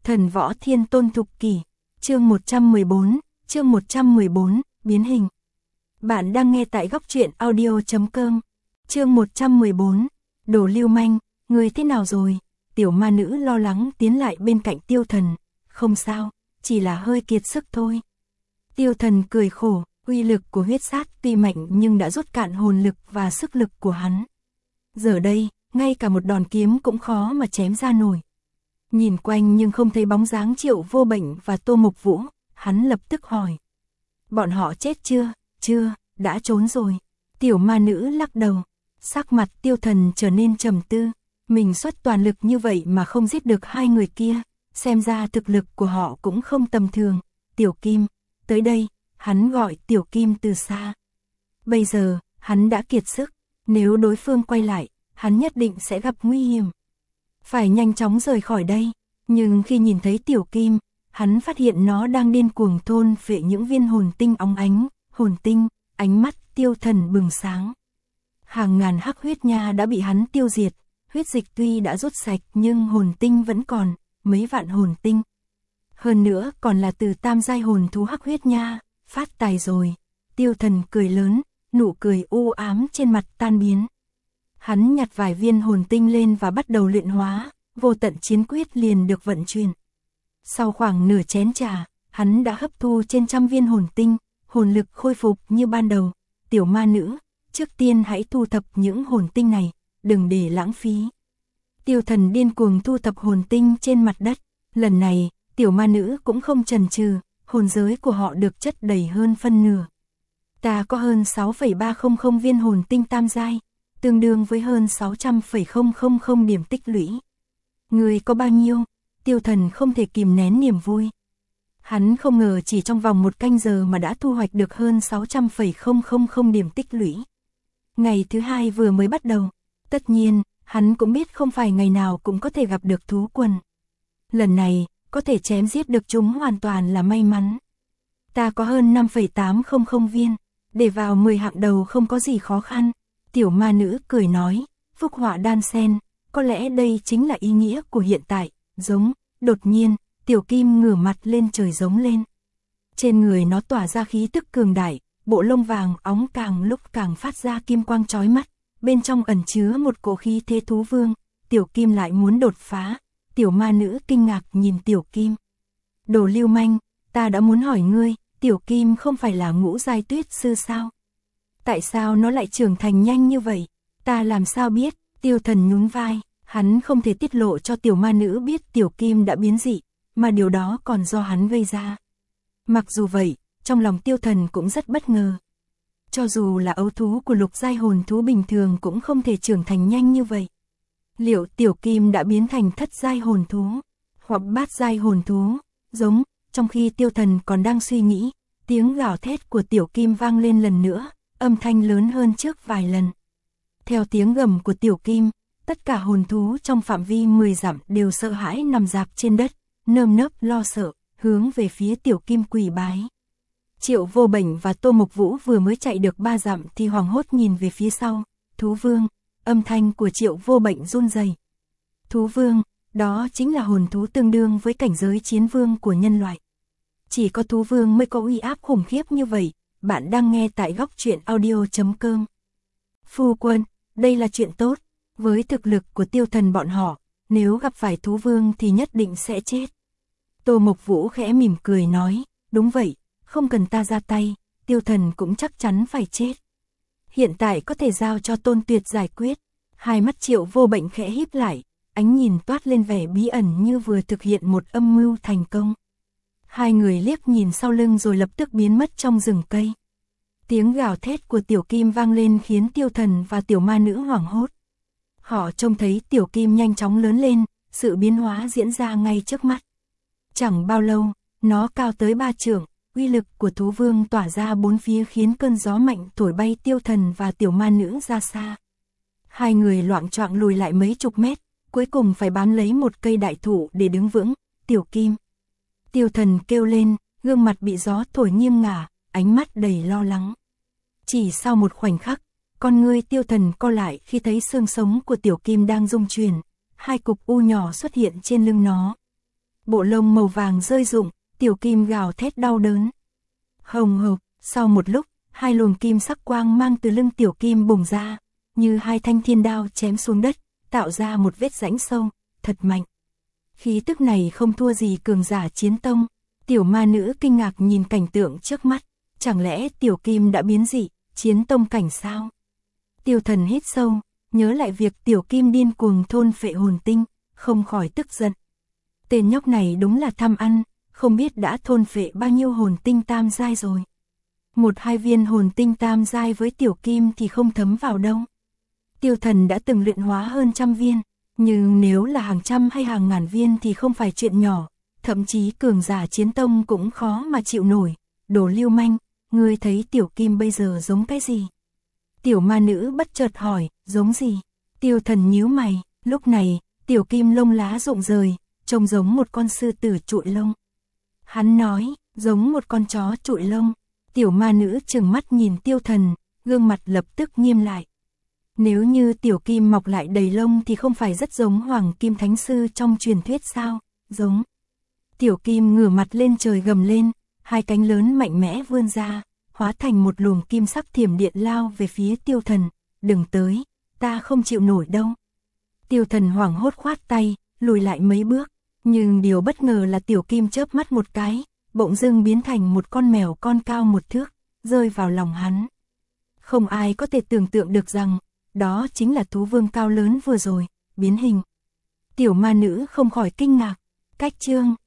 Thần võ thiên tôn thục kỷ, chương 114, biến hình. Bạn đang nghe tại góc truyện audio.com. Chương 114, đồ lưu manh, người thế nào rồi? Tiểu ma nữ lo lắng tiến lại bên cạnh Tiêu Thần, không sao, chỉ là hơi kiệt sức thôi. Tiêu Thần cười khổ, uy lực của huyết sát tuy mạnh nhưng đã rút cạn hồn lực và sức lực của hắn. Giờ đây, ngay cả một đòn kiếm cũng khó mà chém ra nổi. Nhìn quanh nhưng không thấy bóng dáng Triệu Vô Bệnh và Tô Mộc Vũ, hắn lập tức hỏi. Bọn họ chết chưa? Chưa, đã trốn rồi. Tiểu ma nữ lắc đầu, sắc mặt Tiêu Thần trở nên trầm tư. Mình xuất toàn lực như vậy mà không giết được hai người kia, xem ra thực lực của họ cũng không tầm thường. Tiểu Kim, tới đây, hắn gọi Tiểu Kim từ xa. Bây giờ, hắn đã kiệt sức, nếu đối phương quay lại, hắn nhất định sẽ gặp nguy hiểm. Phải nhanh chóng rời khỏi đây, nhưng khi nhìn thấy Tiểu Kim, hắn phát hiện nó đang điên cuồng thôn phệ những viên hồn tinh óng ánh, hồn tinh, ánh mắt Tiêu Thần bừng sáng. Hàng ngàn hắc huyết nha đã bị hắn tiêu diệt, huyết dịch tuy đã rút sạch nhưng hồn tinh vẫn còn, mấy vạn hồn tinh. Hơn nữa còn là từ tam giai hồn thú hắc huyết nha, phát tài rồi. Tiêu Thần cười lớn, nụ cười u ám trên mặt tan biến. Hắn nhặt vài viên hồn tinh lên và bắt đầu luyện hóa, vô tận chiến quyết liền được vận chuyển. Sau khoảng nửa chén trà, hắn đã hấp thu trên 100 viên hồn tinh, hồn lực khôi phục như ban đầu. Tiểu ma nữ, trước tiên hãy thu thập những hồn tinh này, đừng để lãng phí. Tiêu Thần điên cuồng thu thập hồn tinh trên mặt đất. Lần này, tiểu ma nữ cũng không chần chừ, hồn giới của họ được chất đầy hơn phân nửa. Ta có hơn 6,300 viên hồn tinh tam giai, tương đương với hơn 600,000 điểm tích lũy. Người có bao nhiêu? Tiêu Thần không thể kìm nén niềm vui. Hắn không ngờ chỉ trong vòng một canh giờ mà đã thu hoạch được hơn 600,000 điểm tích lũy. Ngày thứ hai vừa mới bắt đầu, tất nhiên, hắn cũng biết không phải ngày nào cũng có thể gặp được thú quần. Lần này, có thể chém giết được chúng hoàn toàn là may mắn. Ta có hơn 5,800 viên, để vào 10 hạng đầu không có gì khó khăn. Tiểu ma nữ cười nói, phúc họa đan sen, có lẽ đây chính là ý nghĩa của hiện tại, giống. Đột nhiên, Tiểu Kim ngửa mặt lên trời giống lên. Trên người nó tỏa ra khí tức cường đại, bộ lông vàng óng càng lúc càng phát ra kim quang chói mắt, bên trong ẩn chứa một cổ khí thế thú vương. Tiểu Kim lại muốn đột phá. Tiểu ma nữ kinh ngạc nhìn Tiểu Kim. Đồ lưu manh, ta đã muốn hỏi ngươi, Tiểu Kim không phải là ngũ giai tuyết sư sao? Tại sao nó lại trưởng thành nhanh như vậy? Ta làm sao biết? Tiêu Thần nhún vai, hắn không thể tiết lộ cho tiểu ma nữ biết Tiểu Kim đã biến dị, mà điều đó còn do hắn gây ra. Mặc dù vậy, trong lòng Tiêu Thần cũng rất bất ngờ. Cho dù là ấu thú của lục giai hồn thú bình thường cũng không thể trưởng thành nhanh như vậy. Liệu Tiểu Kim đã biến thành thất giai hồn thú, hoặc bát giai hồn thú, giống. Trong khi Tiêu Thần còn đang suy nghĩ, tiếng gào thét của Tiểu Kim vang lên lần nữa, âm thanh lớn hơn trước vài lần. Theo tiếng gầm của Tiểu Kim, tất cả hồn thú trong phạm vi 10 dặm đều sợ hãi nằm rạp trên đất, nơm nớp lo sợ, hướng về phía Tiểu Kim quỳ bái. Triệu Vô Bệnh và Tô Mộc Vũ vừa mới chạy được 3 dặm thì hoảng hốt nhìn về phía sau. Thú vương, âm thanh của Triệu Vô Bệnh run rẩy. Thú vương, đó chính là hồn thú tương đương với cảnh giới chiến vương của nhân loại. Chỉ có thú vương mới có uy áp khủng khiếp như vậy. Bạn đang nghe tại góc truyện audio.com. Phu quân, đây là chuyện tốt. Với thực lực của Tiêu Thần bọn họ, nếu gặp phải thú vương thì nhất định sẽ chết. Tô Mộc Vũ khẽ mỉm cười nói, đúng vậy, không cần ta ra tay, Tiêu Thần cũng chắc chắn phải chết. Hiện tại có thể giao cho Tôn Tuyệt giải quyết. Hai mắt Triệu Vô Bệnh khẽ híp lại, ánh nhìn toát lên vẻ bí ẩn như vừa thực hiện một âm mưu thành công. Hai người liếc nhìn sau lưng rồi lập tức biến mất trong rừng cây. Tiếng gào thét của Tiểu Kim vang lên khiến Tiêu Thần và tiểu ma nữ hoảng hốt. Họ trông thấy Tiểu Kim nhanh chóng lớn lên, sự biến hóa diễn ra ngay trước mắt. Chẳng bao lâu, nó cao tới 3 trượng, uy lực của thú vương tỏa ra bốn phía khiến cơn gió mạnh thổi bay Tiêu Thần và tiểu ma nữ ra xa. Hai người loạng choạng lùi lại mấy chục mét, cuối cùng phải bám lấy một cây đại thụ để đứng vững. Tiểu Kim. Tiêu Thần kêu lên, gương mặt bị gió thổi nghiêng ngả, ánh mắt đầy lo lắng. Chỉ sau một khoảnh khắc, con ngươi Tiêu Thần co lại khi thấy xương sống của Tiểu Kim đang rung chuyển, hai cục u nhỏ xuất hiện trên lưng nó. bộ lông màu vàng rơi rụng, tiểu kim gào thét đau đớn. Hồng hộc, sau một lúc, hai luồng kim sắc quang mang từ lưng tiểu kim bùng ra, như hai thanh thiên đao chém xuống đất, tạo ra một vết rãnh sâu, thật mạnh. Khí tức này không thua gì cường giả chiến tông. Tiểu ma nữ kinh ngạc nhìn cảnh tượng trước mắt, chẳng lẽ tiểu kim đã biến dị, chiến tông cảnh sao? Tiêu Thần hít sâu, nhớ lại việc tiểu kim điên cuồng thôn phệ hồn tinh, không khỏi tức giận. Tên nhóc này đúng là tham ăn, không biết đã thôn phệ bao nhiêu hồn tinh tam giai rồi. Một hai viên hồn tinh tam giai với tiểu kim thì không thấm vào đâu. Tiêu Thần đã từng luyện hóa hơn 100 viên, nhưng nếu là hàng trăm hay hàng ngàn viên thì không phải chuyện nhỏ, thậm chí cường giả chiến tông cũng khó mà chịu nổi. Đồ lưu manh, ngươi thấy tiểu kim bây giờ giống cái gì? Tiểu ma nữ bất chợt hỏi, giống gì? Tiêu Thần nhíu mày, lúc này, tiểu kim lông lá rụng rời, trông giống một con sư tử trụi lông. Hắn nói, giống một con chó trụi lông. Tiểu ma nữ trừng mắt nhìn Tiêu Thần, gương mặt lập tức nghiêm lại. Nếu như tiểu kim mọc lại đầy lông thì không phải rất giống Hoàng Kim Thánh Sư trong truyền thuyết sao? Giống. Tiểu kim ngửa mặt lên trời gầm lên, hai cánh lớn mạnh mẽ vươn ra, hóa thành một luồng kim sắc thiểm điện lao về phía Tiêu Thần. Đừng tới, ta không chịu nổi đâu. Tiêu Thần hoảng hốt khoát tay, lùi lại mấy bước, nhưng điều bất ngờ là tiểu kim chớp mắt một cái, bỗng dưng biến thành một con mèo con cao 1 thước, rơi vào lòng hắn. Không ai có thể tưởng tượng được rằng, đó chính là thú vương cao lớn vừa rồi, biến hình. Tiểu ma nữ không khỏi kinh ngạc, cách chương.